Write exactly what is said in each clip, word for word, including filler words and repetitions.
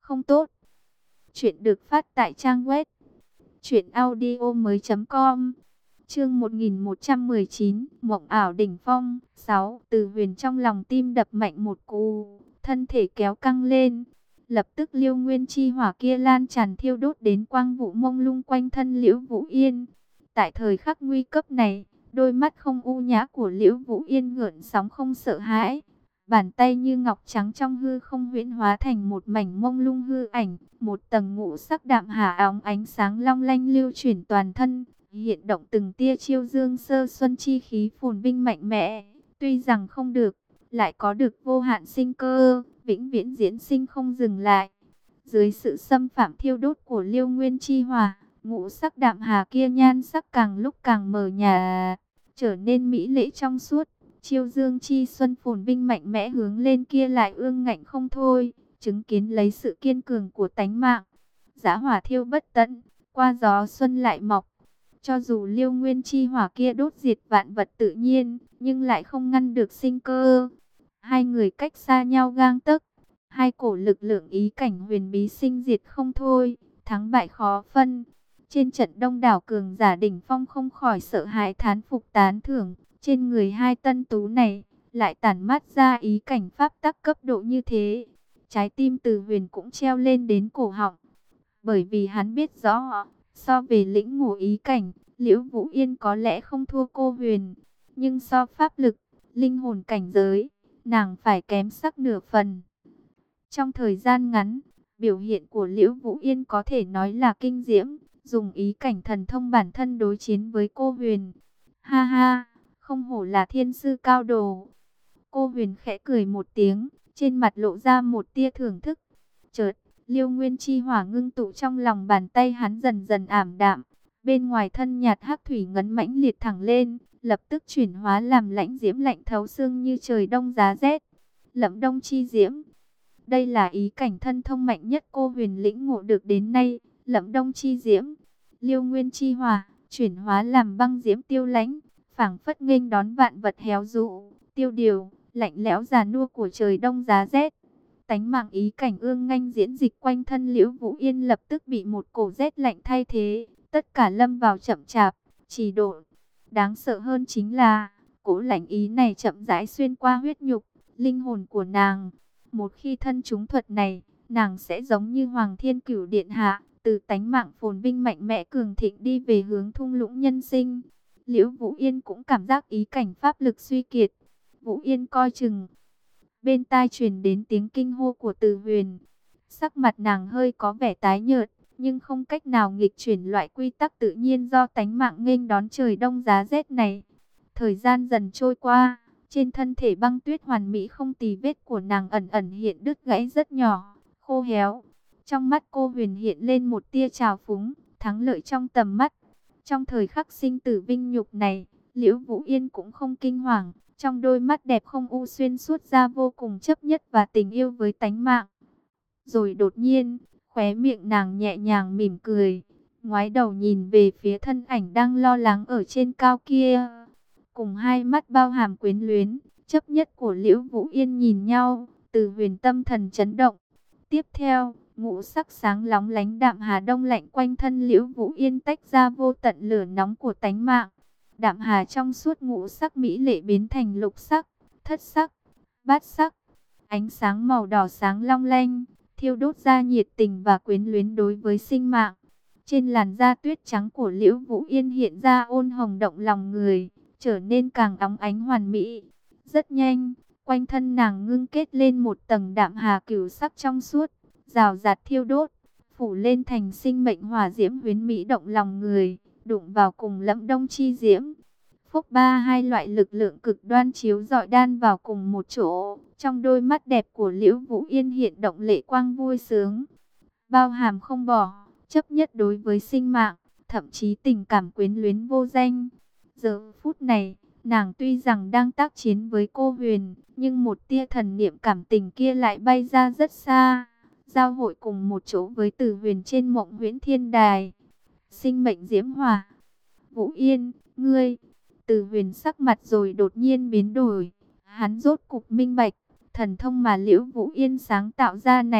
không tốt. Chuyện được phát tại trang web truyện audio mới chấm com. Chương một nghìn một trăm mười chín, mộng ảo đỉnh phong. Sáu. Từ Huyền trong lòng tim đập mạnh một cú, thân thể kéo căng lên. Lập tức Liêu Nguyên chi hỏa kia lan tràn thiêu đốt đến quang vụ mông lung quanh thân Liễu Vũ Yên. Tại thời khắc nguy cấp này, đôi mắt không u nhã của Liễu Vũ Yên gợn sóng không sợ hãi. Bàn tay như ngọc trắng trong hư không huyễn hóa thành một mảnh mông lung hư ảnh, một tầng ngũ sắc đạm hà óng ánh sáng long lanh lưu chuyển toàn thân, hiện động từng tia chiêu dương sơ xuân chi khí phồn vinh mạnh mẽ, tuy rằng không được, lại có được vô hạn sinh cơ, vĩnh viễn diễn sinh không dừng lại. Dưới sự xâm phạm thiêu đốt của Liêu Nguyên chi hỏa, ngũ sắc đạm hà kia nhan sắc càng lúc càng mờ nhạt, trở nên mỹ lệ trong suốt. Chiêu dương chi xuân phồn vinh mạnh mẽ hướng lên kia lại ương ngạnh không thôi, chứng kiến lấy sự kiên cường của tánh mạng. Giá hỏa thiêu bất tận, qua gió xuân lại mọc. Cho dù Liêu Nguyên chi hỏa kia đốt diệt vạn vật tự nhiên, nhưng lại không ngăn được sinh cơ. Hai người cách xa nhau gang tấc, hai cổ lực lượng ý cảnh huyền bí sinh diệt không thôi, thắng bại khó phân. Trên trận đông đảo cường giả đỉnh phong không khỏi sợ hãi thán phục tán thưởng. Trên người hai tân tú này, lại tản mát ra ý cảnh pháp tắc cấp độ như thế. Trái tim Từ Huyền cũng treo lên đến cổ họng. Bởi vì hắn biết rõ, so về lĩnh ngộ ý cảnh, Liễu Vũ Yên có lẽ không thua cô Huyền. Nhưng so pháp lực, linh hồn cảnh giới, nàng phải kém sắc nửa phần. Trong thời gian ngắn, biểu hiện của Liễu Vũ Yên có thể nói là kinh diễm, dùng ý cảnh thần thông bản thân đối chiến với cô Huyền. Ha ha! Không hổ là thiên sư cao đồ. Cô Huyền khẽ cười một tiếng, trên mặt lộ ra một tia thưởng thức. Chợt, Liêu Nguyên chi hỏa ngưng tụ trong lòng bàn tay hắn dần dần ảm đạm. Bên ngoài thân nhạt hắc thủy ngấn mãnh liệt thẳng lên, lập tức chuyển hóa làm lãnh diễm lạnh thấu xương như trời đông giá rét. Lẫm đông chi diễm. Đây là ý cảnh thân thông mạnh nhất cô Huyền lĩnh ngộ được đến nay. Lẫm đông chi diễm. Liêu Nguyên chi hỏa chuyển hóa làm băng diễm tiêu lãnh, phảng phất nghênh đón vạn vật héo rũ, tiêu điều, lạnh lẽo già nua của trời đông giá rét. Tánh mạng ý cảnh ương nghênh diễn dịch quanh thân Liễu Vũ Yên lập tức bị một cổ rét lạnh thay thế, tất cả lâm vào chậm chạp, trì độn. Đáng sợ hơn chính là, cổ lạnh ý này chậm rãi xuyên qua huyết nhục, linh hồn của nàng. Một khi thân trúng thuật này, nàng sẽ giống như Hoàng Thiên Cửu Điện Hạ, từ tánh mạng phồn vinh mạnh mẽ cường thịnh đi về hướng thung lũng nhân sinh. Liễu Vũ Yên cũng cảm giác ý cảnh pháp lực suy kiệt. Vũ Yên coi chừng. Bên tai truyền đến tiếng kinh hô của Từ Huyền. Sắc mặt nàng hơi có vẻ tái nhợt, nhưng không cách nào nghịch chuyển loại quy tắc tự nhiên do tánh mạng nghênh đón trời đông giá rét này. Thời gian dần trôi qua, trên thân thể băng tuyết hoàn mỹ không tì vết của nàng ẩn ẩn hiện đứt gãy rất nhỏ, khô héo. Trong mắt cô Huyền hiện lên một tia trào phúng, thắng lợi trong tầm mắt. Trong thời khắc sinh tử vinh nhục này, Liễu Vũ Yên cũng không kinh hoàng, trong đôi mắt đẹp không u xuyên suốt ra vô cùng chấp nhất và tình yêu với tánh mạng. Rồi đột nhiên, khóe miệng nàng nhẹ nhàng mỉm cười, ngoái đầu nhìn về phía thân ảnh đang lo lắng ở trên cao kia. Cùng hai mắt bao hàm quyến luyến, chấp nhất của Liễu Vũ Yên nhìn nhau, Từ Huyền tâm thần chấn động. Tiếp theo, ngũ sắc sáng lóng lánh đạm hà đông lạnh quanh thân Liễu Vũ Yên tách ra vô tận lửa nóng của tánh mạng. Đạm hà trong suốt ngũ sắc mỹ lệ biến thành lục sắc, thất sắc, bát sắc. Ánh sáng màu đỏ sáng long lanh, thiêu đốt ra nhiệt tình và quyến luyến đối với sinh mạng. Trên làn da tuyết trắng của Liễu Vũ Yên hiện ra ôn hồng động lòng người, trở nên càng óng ánh hoàn mỹ. Rất nhanh, quanh thân nàng ngưng kết lên một tầng đạm hà cửu sắc trong suốt, rào rạt thiêu đốt, phủ lên thành sinh mệnh hỏa diễm huyến mỹ động lòng người, đụng vào cùng lẫm đông chi diễm. Phúc ba hai loại lực lượng cực đoan chiếu rọi đan vào cùng một chỗ, trong đôi mắt đẹp của Liễu Vũ Yên hiện động lệ quang vui sướng, bao hàm không bỏ, chấp nhất đối với sinh mạng, thậm chí tình cảm quyến luyến vô danh. Giờ phút này, nàng tuy rằng đang tác chiến với cô Huyền, nhưng một tia thần niệm cảm tình kia lại bay ra rất xa, giao hội cùng một chỗ với Từ Huyền trên Mộng Huyễn Thiên Đài. Sinh mệnh diễm hỏa. Vũ Yên, ngươi. Từ Huyền sắc mặt rồi đột nhiên biến đổi. Hắn rốt cục minh bạch, thần thông mà Liễu Vũ Yên sáng tạo ra này,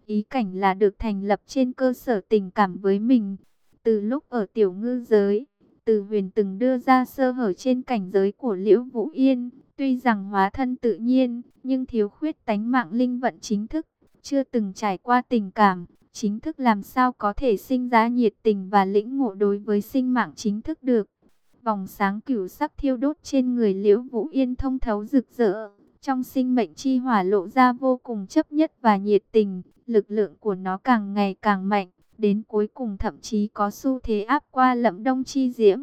Ý cảnh là được thành lập trên cơ sở tình cảm với mình. Từ lúc ở tiểu ngư giới, Từ Huyền từng đưa ra sơ hở trên cảnh giới của Liễu Vũ Yên. Tuy rằng hóa thân tự nhiên, nhưng thiếu khuyết tánh mạng linh vận chính thức, chưa từng trải qua tình cảm. Chính thức làm sao có thể sinh ra nhiệt tình và lĩnh ngộ đối với sinh mạng chính thức được. Vòng sáng cửu sắc thiêu đốt trên người Liễu Vũ Yên thông thấu rực rỡ. Trong sinh mệnh chi hỏa lộ ra vô cùng chấp nhất và nhiệt tình. Lực lượng của nó càng ngày càng mạnh. Đến cuối cùng thậm chí có xu thế áp qua Lẫm Đông Chi Diễm.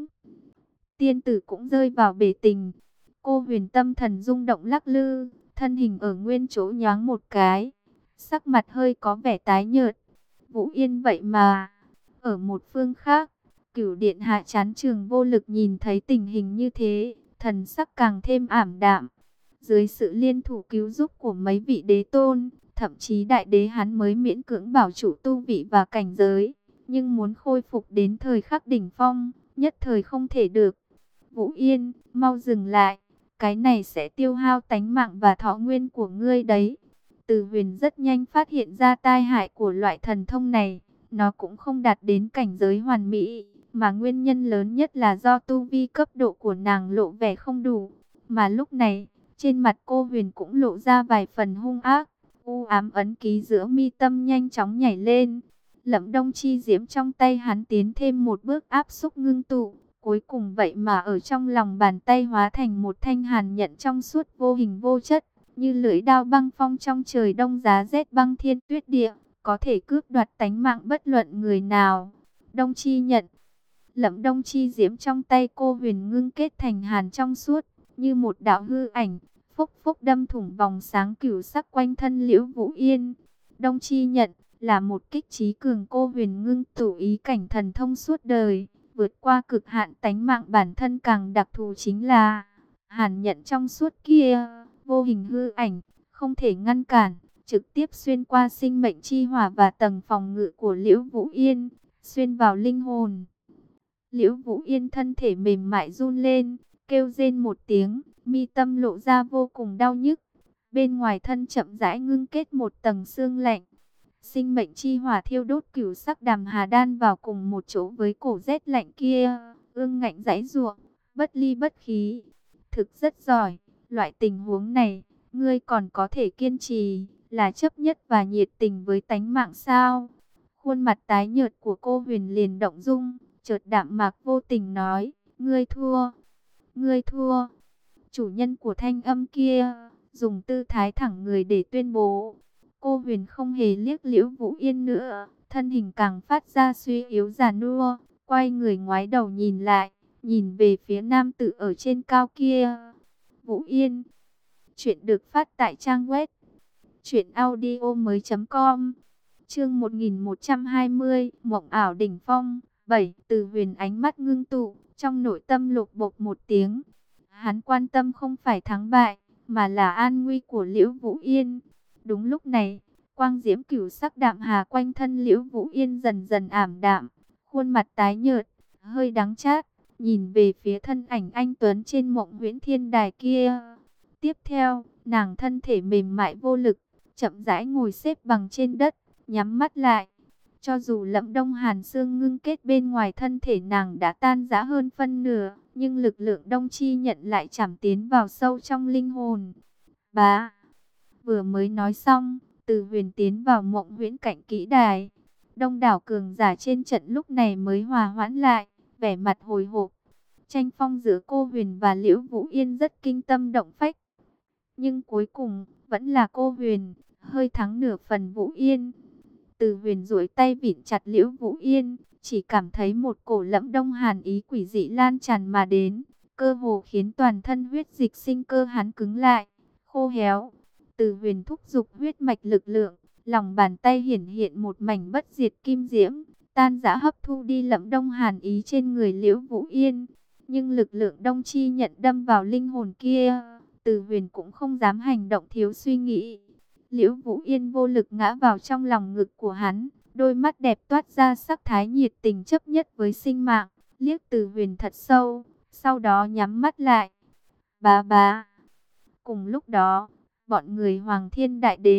Tiên tử cũng rơi vào bể tình. Cô Huyền tâm thần rung động lắc lư. Thân hình ở nguyên chỗ nhoáng một cái. Sắc mặt hơi có vẻ tái nhợt. Vũ Yên vậy mà. Ở một phương khác, Cửu điện hạ chán trường vô lực nhìn thấy tình hình như thế, thần sắc càng thêm ảm đạm. Dưới sự liên thủ cứu giúp của mấy vị đế tôn, thậm chí đại đế hắn mới miễn cưỡng bảo chủ tu vị và cảnh giới, nhưng muốn khôi phục đến thời khắc đỉnh phong, nhất thời không thể được. Vũ Yên, mau dừng lại, cái này sẽ tiêu hao tánh mạng và thọ nguyên của ngươi đấy. Từ Huyền rất nhanh phát hiện ra tai hại của loại thần thông này, nó cũng không đạt đến cảnh giới hoàn mỹ, mà nguyên nhân lớn nhất là do tu vi cấp độ của nàng lộ vẻ không đủ. Mà lúc này, trên mặt cô Huyền cũng lộ ra vài phần hung ác, u ám ấn ký giữa mi tâm nhanh chóng nhảy lên. Lẫm Đông Chi Diễm trong tay hắn tiến thêm một bước áp xúc ngưng tụ, cuối cùng vậy mà ở trong lòng bàn tay hóa thành một thanh hàn nhận trong suốt vô hình vô chất, như lưỡi đao băng phong trong trời đông giá rét băng thiên tuyết địa, có thể cướp đoạt tánh mạng bất luận người nào. Đông Chi nhận. Lẫm Đông Chi Diễm trong tay cô Huyền ngưng kết thành hàn trong suốt, như một đạo hư ảnh, phúc phúc đâm thủng vòng sáng cửu sắc quanh thân Liễu Vũ Yên. Đông Chi nhận là một kích trí cường, cô Huyền ngưng tụ ý cảnh thần thông suốt đời, vượt qua cực hạn tánh mạng bản thân. Càng đặc thù chính là hàn nhận trong suốt kia, vô hình hư ảnh, không thể ngăn cản, trực tiếp xuyên qua sinh mệnh chi hỏa và tầng phòng ngự của Liễu Vũ Yên, xuyên vào linh hồn. Liễu Vũ Yên thân thể mềm mại run lên, kêu rên một tiếng, mi tâm lộ ra vô cùng đau nhức. Bên ngoài thân chậm rãi ngưng kết một tầng xương lạnh. Sinh mệnh chi hỏa thiêu đốt cửu sắc đàm hà đan vào cùng một chỗ với cổ rét lạnh kia, ương ngạnh giãy giụa, bất ly bất khí. Thực rất giỏi, loại tình huống này, ngươi còn có thể kiên trì, là chấp nhất và nhiệt tình với tánh mạng sao? Khuôn mặt tái nhợt của cô Huyền liền động dung, chợt đạm mạc vô tình nói, ngươi thua, ngươi thua. Chủ nhân của thanh âm kia, dùng tư thái thẳng người để tuyên bố. Cô Huyền không hề liếc Liễu Vũ Yên nữa, thân hình càng phát ra suy yếu già nua, quay người ngoái đầu nhìn lại, nhìn về phía nam tử ở trên cao kia. Vũ Yên. Chuyện được phát tại trang web truyện audio mới chấm com. Chương một nghìn một trăm hai mươi, mộng ảo đỉnh phong. bảy. Từ Huyền ánh mắt ngưng tụ, trong nội tâm lục bộc một tiếng. Hắn quan tâm không phải thắng bại, mà là an nguy của Liễu Vũ Yên. Đúng lúc này, quang diễm cửu sắc đạm hà quanh thân Liễu Vũ Yên dần dần ảm đạm, khuôn mặt tái nhợt, hơi đắng chát, nhìn về phía thân ảnh anh tuấn trên Mộng Huyễn Thiên Đài kia. Tiếp theo, nàng thân thể mềm mại vô lực, chậm rãi ngồi xếp bằng trên đất, nhắm mắt lại. Cho dù Lẫm Đông Hàn xương ngưng kết bên ngoài thân thể nàng đã tan rã hơn phân nửa, nhưng lực lượng Đông Chi nhận lại chạm tiến vào sâu trong linh hồn. Bá! Vừa mới nói xong, Từ Huyền tiến vào Mộng Huyễn Cảnh Kỹ Đài. Đông đảo cường giả trên trận lúc này mới hòa hoãn lại, vẻ mặt hồi hộp. Tranh phong giữa cô Huyền và Liễu Vũ Yên rất kinh tâm động phách. Nhưng cuối cùng, vẫn là cô Huyền, hơi thắng nửa phần Vũ Yên. Từ Huyền duỗi tay vịn chặt Liễu Vũ Yên, chỉ cảm thấy một cổ Lẫm Đông Hàn ý quỷ dị lan tràn mà đến, cơ hồ khiến toàn thân huyết dịch sinh cơ hắn cứng lại, khô héo. Từ Huyền thúc giục huyết mạch lực lượng, lòng bàn tay hiển hiện một mảnh bất diệt kim diễm, tan rã hấp thu đi Lẫm Đông Hàn ý trên người Liễu Vũ Yên. Nhưng lực lượng Đông Chi nhận đâm vào linh hồn kia, Từ Huyền cũng không dám hành động thiếu suy nghĩ. Liễu Vũ Yên vô lực ngã vào trong lòng ngực của hắn, đôi mắt đẹp toát ra sắc thái nhiệt tình chấp nhất với sinh mạng, liếc Từ Huyền thật sâu, sau đó nhắm mắt lại. Bá bá. Cùng lúc đó, bọn người Hoàng Thiên Đại Đế,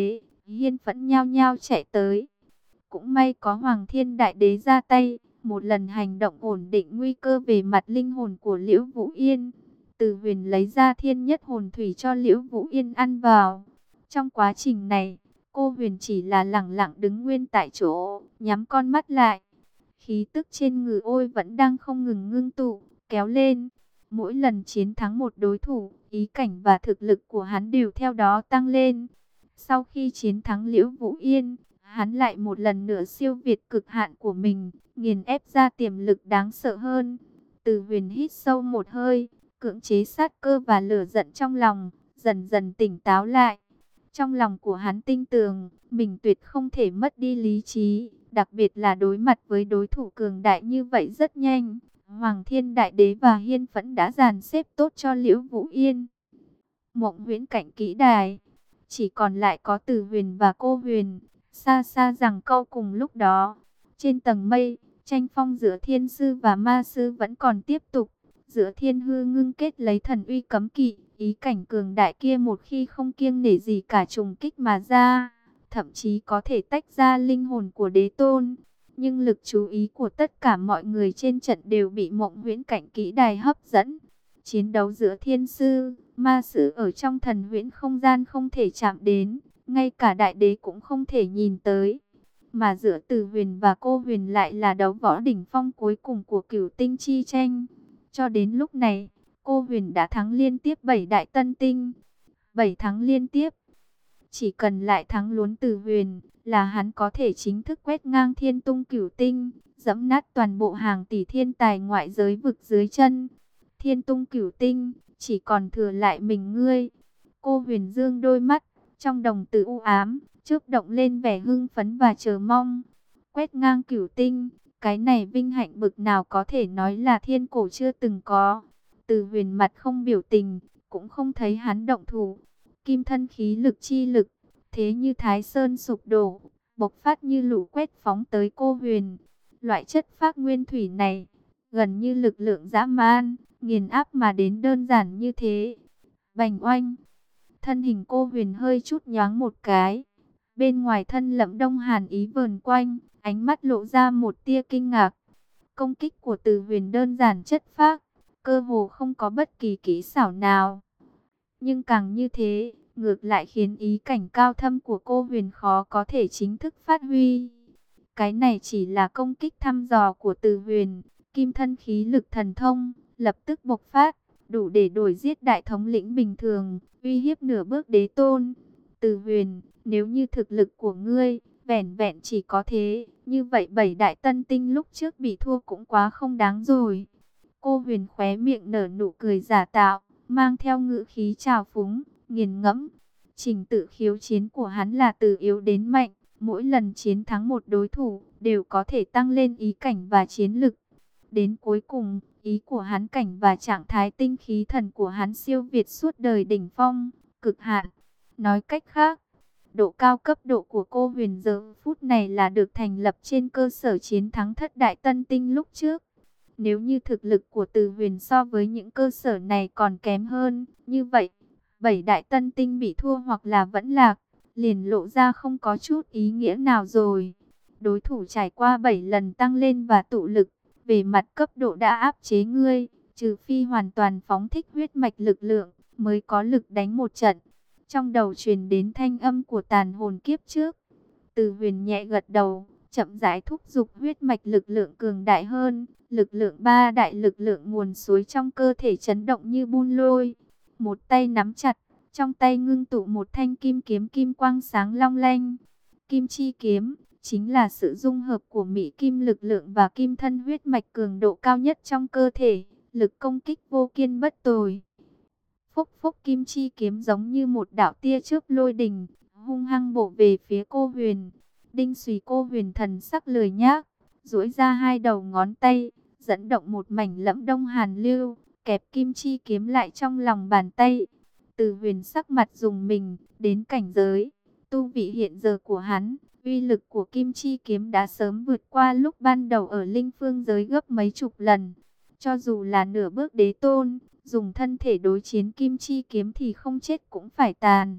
Hiên Phẫn nhao nhao chạy tới. Cũng may có Hoàng Thiên Đại Đế ra tay, một lần hành động ổn định nguy cơ về mặt linh hồn của Liễu Vũ Yên. Từ Huyền lấy ra thiên nhất hồn thủy cho Liễu Vũ Yên ăn vào. Trong quá trình này, cô Huyền chỉ là lẳng lặng đứng nguyên tại chỗ, nhắm con mắt lại. Khí tức trên người ôi vẫn đang không ngừng ngưng tụ, kéo lên. Mỗi lần chiến thắng một đối thủ, ý cảnh và thực lực của hắn đều theo đó tăng lên. Sau khi chiến thắng Liễu Vũ Yên, hắn lại một lần nữa siêu việt cực hạn của mình, nghiền ép ra tiềm lực đáng sợ hơn. Từ Huyền hít sâu một hơi, cưỡng chế sát cơ và lửa giận trong lòng, dần dần tỉnh táo lại. Trong lòng của hắn tin tưởng, mình tuyệt không thể mất đi lý trí, đặc biệt là đối mặt với đối thủ cường đại như vậy rất nhanh. Hoàng Thiên Đại Đế và Hiên Phẫn đã dàn xếp tốt cho Liễu Vũ Yên. Mộng Huyễn Cảnh Kỹ Đài, chỉ còn lại có Từ Huyền và cô Huyền, xa xa rằng câu cùng lúc đó. Trên tầng mây, tranh phong giữa thiên sư và ma sư vẫn còn tiếp tục. Giữa thiên hư ngưng kết lấy thần uy cấm kỵ, ý cảnh cường đại kia một khi không kiêng nể gì cả trùng kích mà ra, thậm chí có thể tách ra linh hồn của đế tôn. Nhưng lực chú ý của tất cả mọi người trên trận đều bị Mộng Huyễn Cảnh Kỹ Đài hấp dẫn. Chiến đấu giữa thiên sư, ma sư ở trong thần huyễn không gian không thể chạm đến, ngay cả đại đế cũng không thể nhìn tới. Mà giữa Từ Huyền và cô Huyền lại là đấu võ đỉnh phong cuối cùng của cửu tinh chi tranh. Cho đến lúc này, cô Huyền đã thắng liên tiếp bảy đại tân tinh. bảy thắng liên tiếp. Chỉ cần lại thắng luốn Từ Huyền, là hắn có thể chính thức quét ngang thiên tung cửu tinh, dẫm nát toàn bộ hàng tỷ thiên tài ngoại giới vực dưới chân. Thiên tung cửu tinh, chỉ còn thừa lại mình ngươi. Cô Huyền dương đôi mắt, trong đồng tử u ám, chớp động lên vẻ hưng phấn và chờ mong. Quét ngang cửu tinh, cái này vinh hạnh bực nào có thể nói là thiên cổ chưa từng có. Từ Huyền mặt không biểu tình, cũng không thấy hắn động thủ. Kim thân khí lực chi lực, thế như Thái Sơn sụp đổ, bộc phát như lũ quét phóng tới cô Huyền. Loại chất phác nguyên thủy này, gần như lực lượng dã man, nghiền áp mà đến đơn giản như thế. Bành oanh, thân hình cô Huyền hơi chút nhoáng một cái. Bên ngoài thân Lẫm Đông hàn ý vờn quanh, ánh mắt lộ ra một tia kinh ngạc. Công kích của Từ Huyền đơn giản chất phác, cơ hồ không có bất kỳ kỹ xảo nào. Nhưng càng như thế, ngược lại khiến ý cảnh cao thâm của cô Huyền khó có thể chính thức phát huy. Cái này chỉ là công kích thăm dò của Từ Huyền, kim thân khí lực thần thông, lập tức bộc phát, đủ để đổi giết đại thống lĩnh bình thường, uy hiếp nửa bước đế tôn. Từ Huyền, nếu như thực lực của ngươi, vẻn vẹn chỉ có thế, như vậy bảy đại tân tinh lúc trước bị thua cũng quá không đáng rồi. Cô Huyền khóe miệng nở nụ cười giả tạo, mang theo ngữ khí trào phúng, nghiền ngẫm. Trình tự khiếu chiến của hắn là từ yếu đến mạnh, mỗi lần chiến thắng một đối thủ, đều có thể tăng lên ý cảnh và chiến lực. Đến cuối cùng, ý của hắn cảnh và trạng thái tinh khí thần của hắn siêu việt suốt đời đỉnh phong, cực hạn. Nói cách khác, độ cao cấp độ của cô Huyền giờ phút này là được thành lập trên cơ sở chiến thắng thất đại tân tinh lúc trước. Nếu như thực lực của Từ Huyền so với những cơ sở này còn kém hơn, như vậy, bảy đại tân tinh bị thua hoặc là vẫn lạc, liền lộ ra không có chút ý nghĩa nào rồi. Đối thủ trải qua bảy lần tăng lên và tụ lực, về mặt cấp độ đã áp chế ngươi, trừ phi hoàn toàn phóng thích huyết mạch lực lượng, mới có lực đánh một trận. Trong đầu truyền đến thanh âm của tàn hồn kiếp trước. Từ Huyền nhẹ gật đầu, chậm rãi thúc giục huyết mạch lực lượng cường đại hơn. Lực lượng ba đại lực lượng nguồn suối trong cơ thể chấn động như bun lôi. Một tay nắm chặt, trong tay ngưng tụ một thanh kim kiếm kim quang sáng long lanh. Kim chi kiếm chính là sự dung hợp của mỹ kim lực lượng và kim thân huyết mạch cường độ cao nhất trong cơ thể, lực công kích vô kiên bất tồi. Phúc phúc kim chi kiếm giống như một đạo tia chớp lôi đình, hung hăng bổ về phía cô Huyền. Đinh Xùy cô Huyền thần sắc lười nhác, duỗi ra hai đầu ngón tay, dẫn động một mảnh Lẫm Đông hàn lưu, kẹp kim chi kiếm lại trong lòng bàn tay. Từ Huyền sắc mặt rùng mình, đến cảnh giới tu vị hiện giờ của hắn, uy lực của kim chi kiếm đã sớm vượt qua lúc ban đầu ở linh phương giới gấp mấy chục lần. Cho dù là nửa bước đế tôn, dùng thân thể đối chiến kim chi kiếm thì không chết cũng phải tàn.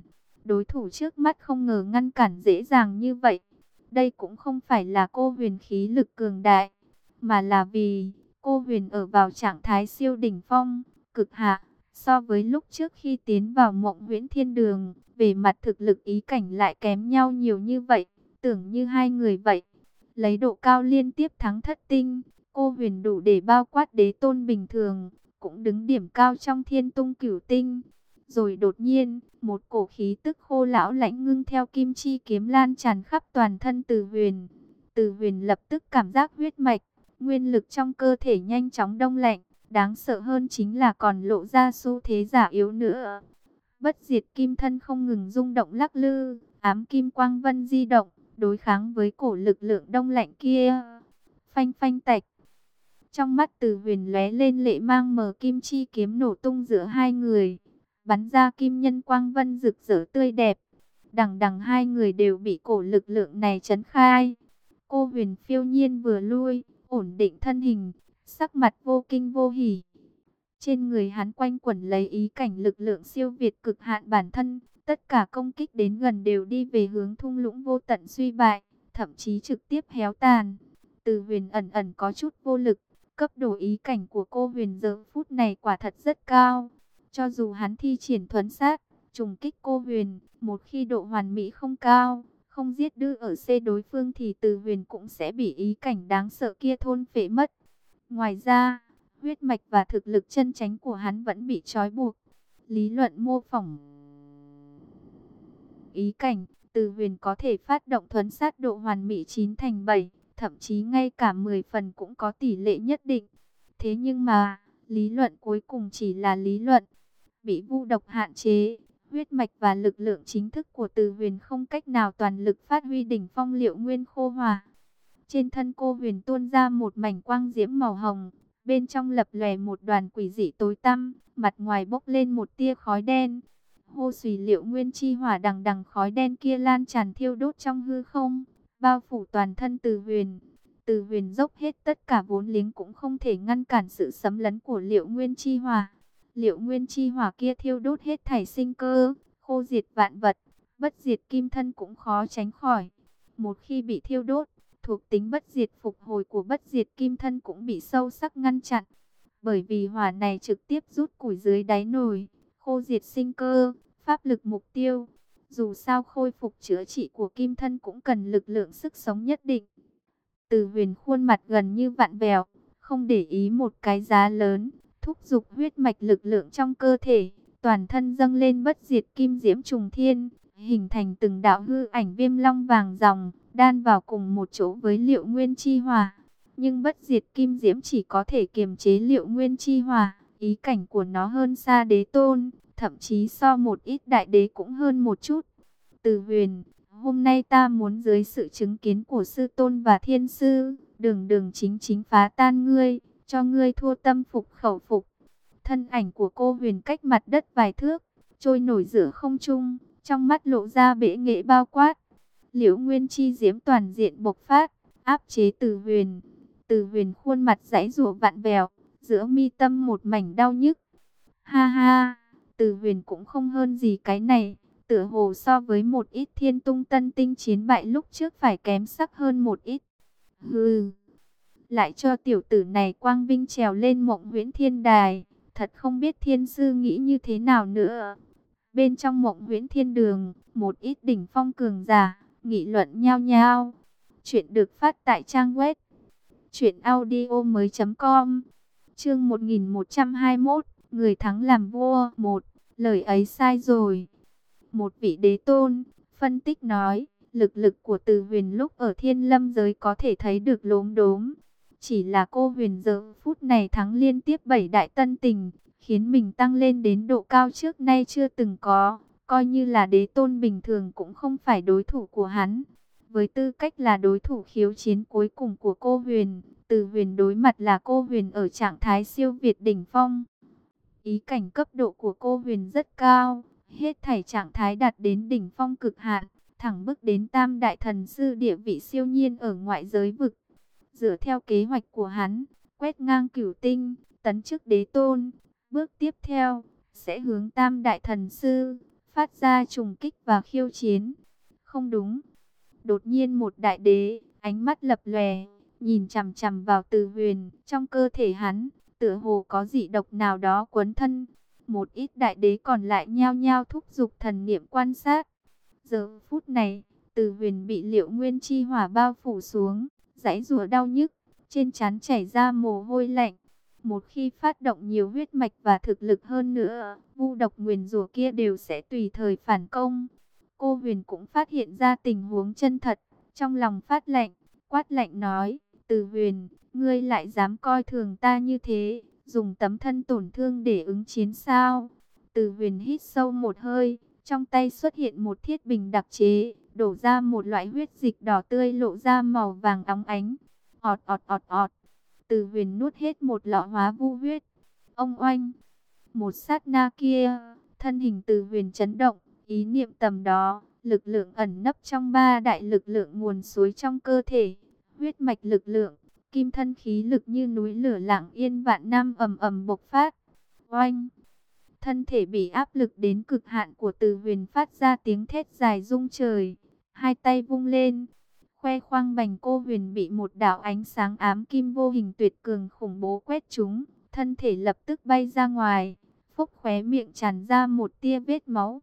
Đối thủ trước mắt không ngờ ngăn cản dễ dàng như vậy. Đây cũng không phải là cô Huyền khí lực cường đại, mà là vì cô Huyền ở vào trạng thái siêu đỉnh phong, cực hạ. So với lúc trước khi tiến vào Mộng Huyễn Thiên Đường, về mặt thực lực ý cảnh lại kém nhau nhiều như vậy, tưởng như hai người vậy. Lấy độ cao liên tiếp thắng thất tinh, cô Huyền đủ để bao quát đế tôn bình thường, cũng đứng điểm cao trong thiên tung cửu tinh. Rồi đột nhiên, một cổ khí tức khô lão lãnh ngưng theo kim chi kiếm lan tràn khắp toàn thân Từ Huyền. Từ Huyền lập tức cảm giác huyết mạch, nguyên lực trong cơ thể nhanh chóng đông lạnh. Đáng sợ hơn chính là còn lộ ra xu thế giả yếu nữa. Bất diệt kim thân không ngừng rung động lắc lư, ám kim quang vân di động, đối kháng với cổ lực lượng đông lạnh kia. Phanh phanh tạch. Trong mắt Từ Huyền lóe lên lệ mang, mờ kim chi kiếm nổ tung giữa hai người, bắn ra kim nhân quang vân rực rỡ tươi đẹp. Đằng đằng hai người đều bị cổ lực lượng này chấn khai. Cô Huyền phiêu nhiên vừa lui, ổn định thân hình, sắc mặt vô kinh vô hỉ. Trên người hắn quanh quẩn lấy ý cảnh lực lượng siêu việt cực hạn bản thân, tất cả công kích đến gần đều đi về hướng thung lũng vô tận suy bại, thậm chí trực tiếp héo tàn. Từ Huyền ẩn ẩn có chút vô lực, cấp độ ý cảnh của cô Huyền giờ phút này quả thật rất cao. Cho dù hắn thi triển thuấn sát, trùng kích cô Huyền, một khi độ hoàn mỹ không cao, không giết đư ở C đối phương thì Từ Huyền cũng sẽ bị ý cảnh đáng sợ kia thôn phệ mất. Ngoài ra, huyết mạch và thực lực chân chánh của hắn vẫn bị trói buộc. Lý luận mô phỏng ý cảnh, Từ Huyền có thể phát động thuấn sát độ hoàn mỹ chín thành bảy, thậm chí ngay cả mười phần cũng có tỷ lệ nhất định. Thế nhưng mà, lý luận cuối cùng chỉ là lý luận, bị vu độc hạn chế. Huyết mạch và lực lượng chính thức của Từ Huyền không cách nào toàn lực phát huy đỉnh phong Liệu Nguyên Khô Hỏa. Trên thân cô Huyền tuôn ra một mảnh quang diễm màu hồng, bên trong lập lòe một đoàn quỷ dị tối tăm, mặt ngoài bốc lên một tia khói đen. Hô xùy Liệu Nguyên chi hỏa đằng đằng khói đen kia lan tràn thiêu đốt trong hư không, bao phủ toàn thân Từ Huyền. Từ Huyền dốc hết tất cả vốn liếng cũng không thể ngăn cản sự xâm lấn của Liệu Nguyên chi hỏa. Liệu Nguyên chi hỏa kia thiêu đốt hết thảy sinh cơ, khô diệt vạn vật, bất diệt kim thân cũng khó tránh khỏi. Một khi bị thiêu đốt, thuộc tính bất diệt phục hồi của bất diệt kim thân cũng bị sâu sắc ngăn chặn. Bởi vì hỏa này trực tiếp rút củi dưới đáy nồi, khô diệt sinh cơ, pháp lực mục tiêu. Dù sao khôi phục chữa trị của kim thân cũng cần lực lượng sức sống nhất định. Từ Huyền khuôn mặt gần như vặn vẹo, không để ý một cái giá lớn, thúc giục huyết mạch lực lượng trong cơ thể, toàn thân dâng lên bất diệt kim diễm trùng thiên, hình thành từng đạo hư ảnh viêm long vàng ròng, đan vào cùng một chỗ với Liệu Nguyên chi hỏa. Nhưng bất diệt kim diễm chỉ có thể kiềm chế Liệu Nguyên chi hỏa, ý cảnh của nó hơn xa đế tôn, thậm chí so một ít đại đế cũng hơn một chút. Từ Huyền, hôm nay ta muốn dưới sự chứng kiến của sư tôn và thiên sư, đường đường chính chính phá tan ngươi, cho ngươi thua tâm phục khẩu phục. Thân ảnh của cô Huyền cách mặt đất vài thước, trôi nổi giữa không trung, trong mắt lộ ra bệ nghệ bao quát. Liễu Nguyên chi diễm toàn diện bộc phát, áp chế Từ Huyền. Từ Huyền khuôn mặt giãy giụa vặn vẹo, giữa mi tâm một mảnh đau nhức. Ha ha, Từ Huyền cũng không hơn gì cái này, tựa hồ so với một ít thiên tung tân tinh chiến bại lúc trước phải kém sắc hơn một ít. Hừ, lại cho tiểu tử này quang vinh trèo lên Mộng Huyễn Thiên Đài, thật không biết thiên sư nghĩ như thế nào nữa. Bên trong Mộng Huyễn Thiên Đường, một ít đỉnh phong cường giả nghị luận nhao nhao. Chuyện được phát tại trang web truyện audio mới chấm com. Chương một nghìn một trăm hai mươi mốt, người thắng làm vua. Một, lời ấy sai rồi. Một vị đế tôn phân tích nói, lực lực của Từ Huyền lúc ở Thiên Lâm giới có thể thấy được lốm đốm. Chỉ là cô Huyền giờ phút này thắng liên tiếp bảy đại tân tình, khiến mình tăng lên đến độ cao trước nay chưa từng có. Coi như là đế tôn bình thường cũng không phải đối thủ của hắn. Với tư cách là đối thủ khiếu chiến cuối cùng của cô Huyền, Từ Huyền đối mặt là cô Huyền ở trạng thái siêu việt đỉnh phong. Ý cảnh cấp độ của cô Huyền rất cao, hết thảy trạng thái đạt đến đỉnh phong cực hạn, thẳng bước đến tam đại thần sư địa vị siêu nhiên ở ngoại giới vực. Dựa theo kế hoạch của hắn, quét ngang cửu tinh, tấn chức đế tôn, bước tiếp theo sẽ hướng tam đại thần sư, phát ra trùng kích và khiêu chiến. Không đúng. Đột nhiên một đại đế, ánh mắt lập lòe, nhìn chằm chằm vào Từ Huyền, trong cơ thể hắn, tựa hồ có dị độc nào đó quấn thân. Một ít đại đế còn lại nhao nhao thúc giục thần niệm quan sát. Giờ phút này, Từ Huyền bị Liệu Nguyên chi hỏa bao phủ xuống, giãy giụa đau nhức, trên trán chảy ra mồ hôi lạnh. Một khi phát động nhiều huyết mạch và thực lực hơn nữa, vu độc nguyền rủa kia đều sẽ tùy thời phản công. Cô Huyền cũng phát hiện ra tình huống chân thật, trong lòng phát lạnh, quát lạnh nói, Từ Huyền, ngươi lại dám coi thường ta như thế, dùng tấm thân tổn thương để ứng chiến sao? Từ Huyền hít sâu một hơi, trong tay xuất hiện một thiết bình đặc chế, đổ ra một loại huyết dịch đỏ tươi lộ ra màu vàng óng ánh. Ọt ọt ọt ọt, Từ Huyền nuốt hết một lọ hóa vu huyết. Ông oanh, một sát na kia, thân hình Từ Huyền chấn động, ý niệm tầm đó, lực lượng ẩn nấp trong ba đại lực lượng nguồn suối trong cơ thể, huyết mạch lực lượng, kim thân khí lực như núi lửa lặng yên vạn năm ầm ầm bộc phát. Oanh! Thân thể bị áp lực đến cực hạn của Từ Huyền phát ra tiếng thét dài rung trời, hai tay vung lên, khoe khoang bành cô Huyền bị một đạo ánh sáng ám kim vô hình tuyệt cường khủng bố quét trúng, thân thể lập tức bay ra ngoài, phốc khóe miệng tràn ra một tia vết máu.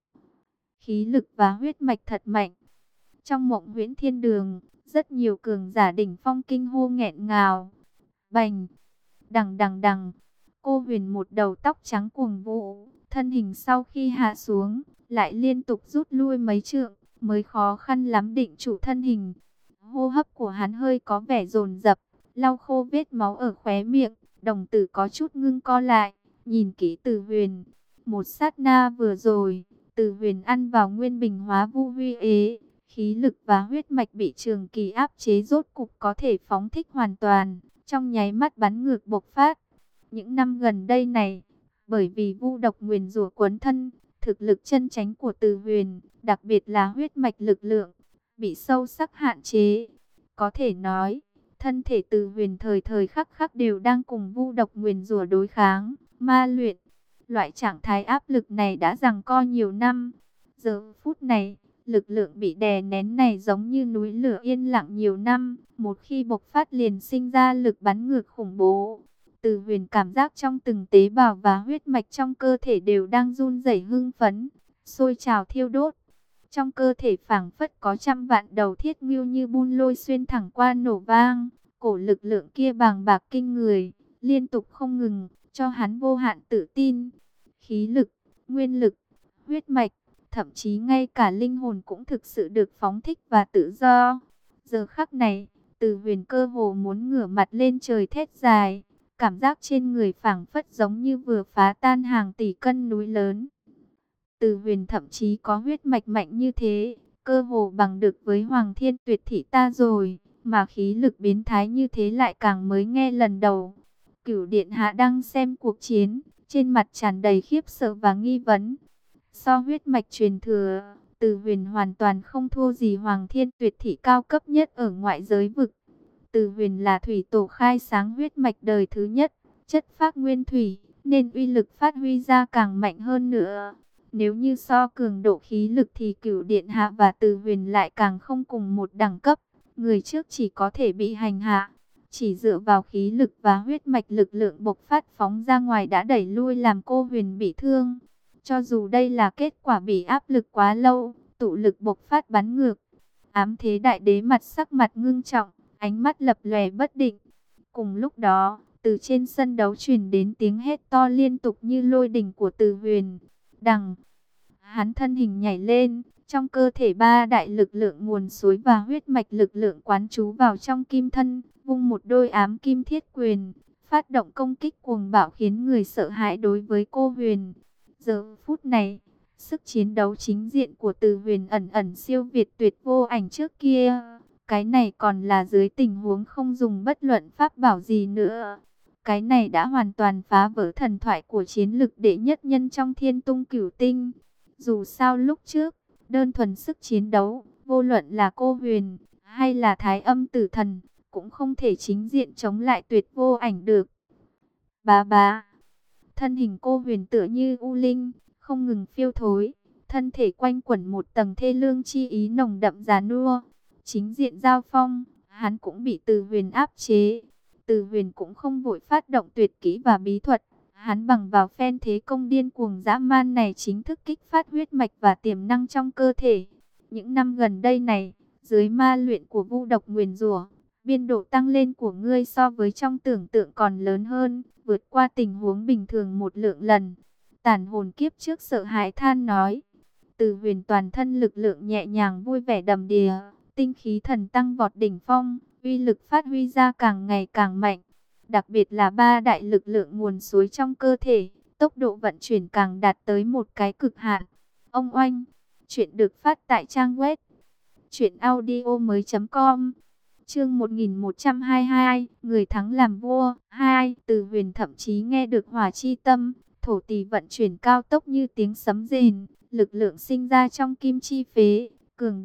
Khí lực và huyết mạch thật mạnh. Trong mộng huyễn thiên đường, rất nhiều cường giả đỉnh phong kinh hô nghẹn ngào. Bành! Đằng đằng đằng! Cô Huyền một đầu tóc trắng cuồng vũ, thân hình sau khi hạ xuống, lại liên tục rút lui mấy trượng, mới khó khăn lắm định trụ thân hình. Hô hấp của hắn hơi có vẻ dồn dập, lau khô vết máu ở khóe miệng, đồng tử có chút ngưng co lại, nhìn kỹ Từ Huyền. Một sát na vừa rồi, Từ Huyền ăn vào nguyên bình hóa vu huy ế, khí lực và huyết mạch bị trường kỳ áp chế rốt cục có thể phóng thích hoàn toàn, trong nháy mắt bắn ngược bộc phát. Những năm gần đây này, bởi vì vu độc nguyền rủa quấn thân, thực lực chân chánh của Từ Huyền, đặc biệt là huyết mạch lực lượng, bị sâu sắc hạn chế. Có thể nói, thân thể Từ Huyền thời thời khắc khắc đều đang cùng vu độc nguyền rủa đối kháng, ma luyện. Loại trạng thái áp lực này đã giằng co nhiều năm. Giờ phút này, lực lượng bị đè nén này giống như núi lửa yên lặng nhiều năm, một khi bộc phát liền sinh ra lực bắn ngược khủng bố. Từ Huyền cảm giác trong từng tế bào và huyết mạch trong cơ thể đều đang run rẩy hưng phấn, sôi trào thiêu đốt. Trong cơ thể phảng phất có trăm vạn đầu thiết ngưu như bun lôi xuyên thẳng qua nổ vang, cổ lực lượng kia bàng bạc kinh người, liên tục không ngừng, cho hắn vô hạn tự tin. Khí lực, nguyên lực, huyết mạch, thậm chí ngay cả linh hồn cũng thực sự được phóng thích và tự do. Giờ khắc này, Từ Huyền cơ hồ muốn ngửa mặt lên trời thét dài, cảm giác trên người phảng phất giống như vừa phá tan hàng tỷ cân núi lớn. Từ Huyền thậm chí có huyết mạch mạnh như thế, cơ hồ bằng được với Hoàng Thiên Tuyệt Thị ta rồi, mà khí lực biến thái như thế lại càng mới nghe lần đầu. Cửu Điện Hạ đang xem cuộc chiến, trên mặt tràn đầy khiếp sợ và nghi vấn. So huyết mạch truyền thừa, Từ Huyền hoàn toàn không thua gì Hoàng Thiên Tuyệt Thị cao cấp nhất ở ngoại giới vực. Từ Huyền là thủy tổ khai sáng huyết mạch đời thứ nhất, chất phác nguyên thủy, nên uy lực phát huy ra càng mạnh hơn nữa. Nếu như so cường độ khí lực thì Cửu Điện Hạ và Từ Huyền lại càng không cùng một đẳng cấp. Người trước chỉ có thể bị hành hạ, chỉ dựa vào khí lực và huyết mạch lực lượng bộc phát phóng ra ngoài đã đẩy lui làm cô Huyền bị thương. Cho dù đây là kết quả bị áp lực quá lâu, tụ lực bộc phát bắn ngược. Ám Thế Đại Đế mặt sắc mặt ngưng trọng, ánh mắt lập lòe bất định. Cùng lúc đó, từ trên sân đấu truyền đến tiếng hét to liên tục như lôi đình của Từ Huyền. Đằng, hắn thân hình nhảy lên, trong cơ thể ba đại lực lượng nguồn suối và huyết mạch lực lượng quán trú vào trong kim thân, vung một đôi ám kim thiết quyền, phát động công kích cuồng bạo khiến người sợ hãi đối với cô Huyền. Giờ phút này, sức chiến đấu chính diện của Từ Huyền ẩn ẩn siêu việt Tuyệt Vô Ảnh trước kia. Cái này còn là dưới tình huống không dùng bất luận pháp bảo gì nữa. Cái này đã hoàn toàn phá vỡ thần thoại của chiến lực đệ nhất nhân trong Thiên Tung Cửu Tinh. Dù sao lúc trước, đơn thuần sức chiến đấu, vô luận là cô Huyền hay là Thái Âm Tử Thần, cũng không thể chính diện chống lại Tuyệt Vô Ảnh được. Bá bá, thân hình cô Huyền tựa như u linh, không ngừng phiêu thối, thân thể quanh quẩn một tầng thê lương chi ý nồng đậm già nua. Chính diện giao phong, hắn cũng bị Từ Huyền áp chế. Từ Huyền cũng không vội phát động tuyệt kỹ và bí thuật. Hắn bằng vào phen thế công điên cuồng dã man này chính thức kích phát huyết mạch và tiềm năng trong cơ thể. Những năm gần đây này, dưới ma luyện của vu độc nguyền rủa, biên độ tăng lên của ngươi so với trong tưởng tượng còn lớn hơn, vượt qua tình huống bình thường một lượng lần. Tàn hồn kiếp trước sợ hãi than nói. Từ Huyền toàn thân lực lượng nhẹ nhàng vui vẻ đầm đìa, tinh khí thần tăng vọt đỉnh phong, uy lực phát huy ra càng ngày càng mạnh. Đặc biệt là ba đại lực lượng nguồn suối trong cơ thể, tốc độ vận chuyển càng đạt tới một cái cực hạn. Ông oanh, chuyện được phát tại trang web truyện audio mới.com. Chương một nghìn một trăm hai mươi hai, người thắng làm vua. Hai, Từ Huyền thậm chí nghe được hỏa chi tâm, thổ tỳ vận chuyển cao tốc như tiếng sấm rền, lực lượng sinh ra trong kim chi phế, cường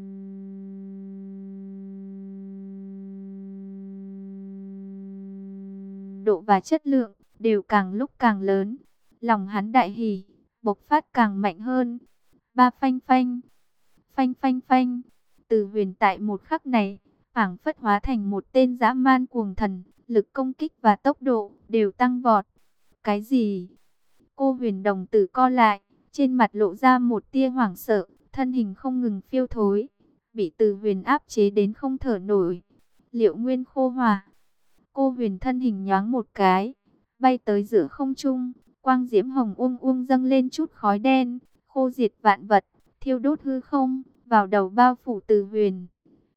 độ và chất lượng đều càng lúc càng lớn. Lòng hắn đại hỉ, bộc phát càng mạnh hơn. Ba phanh phanh, phanh phanh phanh. Từ Huyền tại một khắc này, phảng phất hóa thành một tên dã man cuồng thần, lực công kích và tốc độ đều tăng vọt. Cái gì? Cô Huyền đồng tử co lại, trên mặt lộ ra một tia hoảng sợ, thân hình không ngừng phiêu thối, bị Từ Huyền áp chế đến không thở nổi. Liệu nguyên khô hỏa. Cô Huyền thân hình nhoáng một cái, bay tới giữa không trung, quang diễm hồng uông uông dâng lên chút khói đen, khô diệt vạn vật, thiêu đốt hư không, vào đầu bao phủ Từ Huyền.